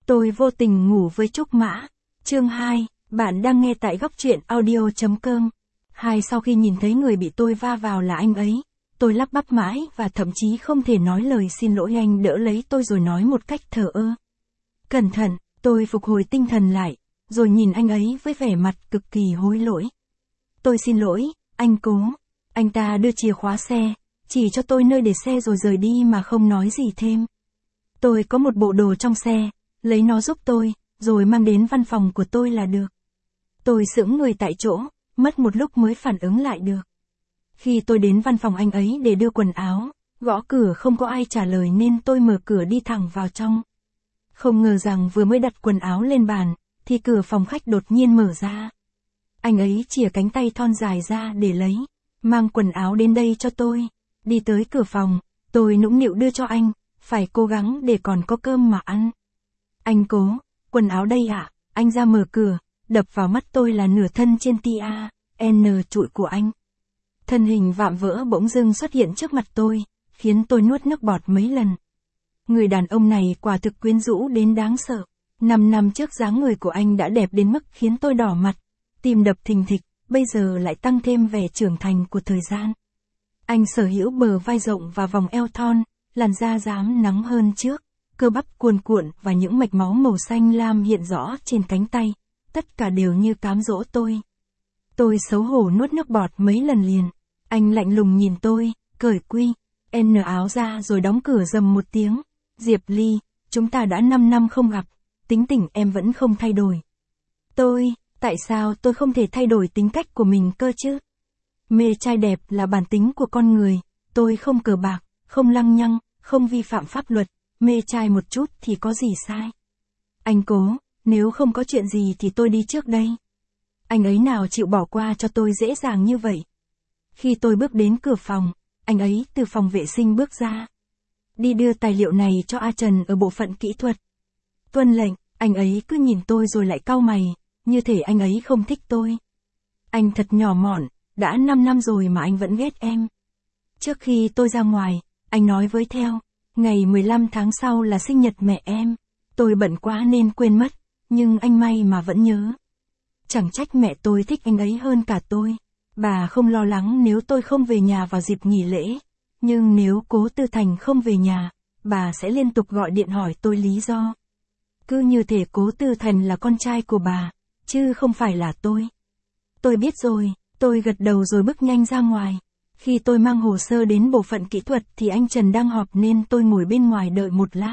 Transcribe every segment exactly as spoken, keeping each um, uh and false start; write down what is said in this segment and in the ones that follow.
Tôi vô tình ngủ với Trúc Mã. Chương hai, bạn đang nghe tại góc truyện audio chấm com. Hai Sau khi nhìn thấy người bị tôi va vào là anh ấy, tôi lắp bắp mãi và thậm chí không thể nói lời xin lỗi. Anh đỡ lấy tôi rồi nói một cách thờ ơ. Cẩn thận, tôi phục hồi tinh thần lại, rồi nhìn anh ấy với vẻ mặt cực kỳ hối lỗi. Tôi xin lỗi, anh Cố. Anh ta đưa chìa khóa xe, chỉ cho tôi nơi để xe rồi rời đi mà không nói gì thêm. Tôi có một bộ đồ trong xe, lấy nó giúp tôi, rồi mang đến văn phòng của tôi là được. Tôi sững người tại chỗ, mất một lúc mới phản ứng lại được. Khi tôi đến văn phòng anh ấy để đưa quần áo, gõ cửa không có ai trả lời nên tôi mở cửa đi thẳng vào trong. Không ngờ rằng vừa mới đặt quần áo lên bàn, thì cửa phòng khách đột nhiên mở ra. Anh ấy chìa cánh tay thon dài ra để lấy, mang quần áo đến đây cho tôi. Đi tới cửa phòng, tôi nũng nịu đưa cho anh, phải cố gắng để còn có cơm mà ăn. Anh Cố, quần áo đây ạ. À? Anh ra mở cửa, đập vào mắt tôi là nửa thân trên T A N trụi của anh. Thân hình vạm vỡ bỗng dưng xuất hiện trước mặt tôi, khiến tôi nuốt nước bọt mấy lần. Người đàn ông này quả thực quyến rũ đến đáng sợ. Năm năm trước dáng người của anh đã đẹp đến mức khiến tôi đỏ mặt, tim đập thình thịch, bây giờ lại tăng thêm vẻ trưởng thành của thời gian. Anh sở hữu bờ vai rộng và vòng eo thon, làn da rám nắng hơn trước, cơ bắp cuồn cuộn và những mạch máu màu xanh lam hiện rõ trên cánh tay, tất cả đều như cám dỗ tôi. Tôi xấu hổ nuốt nước bọt mấy lần liền. Anh lạnh lùng nhìn tôi, cởi quy, N áo ra rồi đóng cửa rầm một tiếng. Diệp Ly, chúng ta đã năm năm không gặp, tính tình em vẫn không thay đổi. Tôi, tại sao tôi không thể thay đổi tính cách của mình cơ chứ? Mê trai đẹp là bản tính của con người, tôi không cờ bạc, không lăng nhăng, không vi phạm pháp luật, mê trai một chút thì có gì sai. Anh Cố, nếu không có chuyện gì thì tôi đi trước đây. Anh ấy nào chịu bỏ qua cho tôi dễ dàng như vậy. Khi tôi bước đến cửa phòng, anh ấy từ phòng vệ sinh bước ra. Đi đưa tài liệu này cho A Trần ở bộ phận kỹ thuật. Tuân lệnh, anh ấy cứ nhìn tôi rồi lại cau mày, như thể anh ấy không thích tôi. Anh thật nhỏ mọn, đã năm năm rồi mà anh vẫn ghét em. Trước khi tôi ra ngoài, anh nói với Theo, ngày mười lăm tháng sau là sinh nhật mẹ em. Tôi bận quá nên quên mất, nhưng anh may mà vẫn nhớ. Chẳng trách mẹ tôi thích anh ấy hơn cả tôi. Bà không lo lắng nếu tôi không về nhà vào dịp nghỉ lễ. Nhưng nếu Cố Tư Thành không về nhà, bà sẽ liên tục gọi điện hỏi tôi lý do. Cứ như thể Cố Tư Thành là con trai của bà, chứ không phải là tôi. Tôi biết rồi, tôi gật đầu rồi bước nhanh ra ngoài. Khi tôi mang hồ sơ đến bộ phận kỹ thuật thì anh Trần đang họp nên tôi ngồi bên ngoài đợi một lát.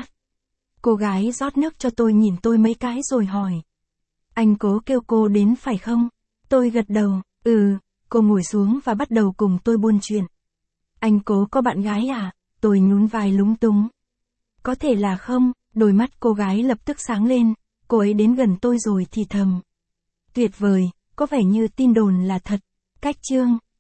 Cô gái rót nước cho tôi nhìn tôi mấy cái rồi hỏi. Anh Cố kêu cô đến phải không? Tôi gật đầu, ừ, cô ngồi xuống và bắt đầu cùng tôi buôn chuyện. Anh Cố có bạn gái à? Tôi nhún vai lúng túng. Có thể là không, đôi mắt cô gái lập tức sáng lên, cô ấy đến gần tôi rồi thì thầm. Tuyệt vời, có vẻ như tin đồn là thật. Cách chương.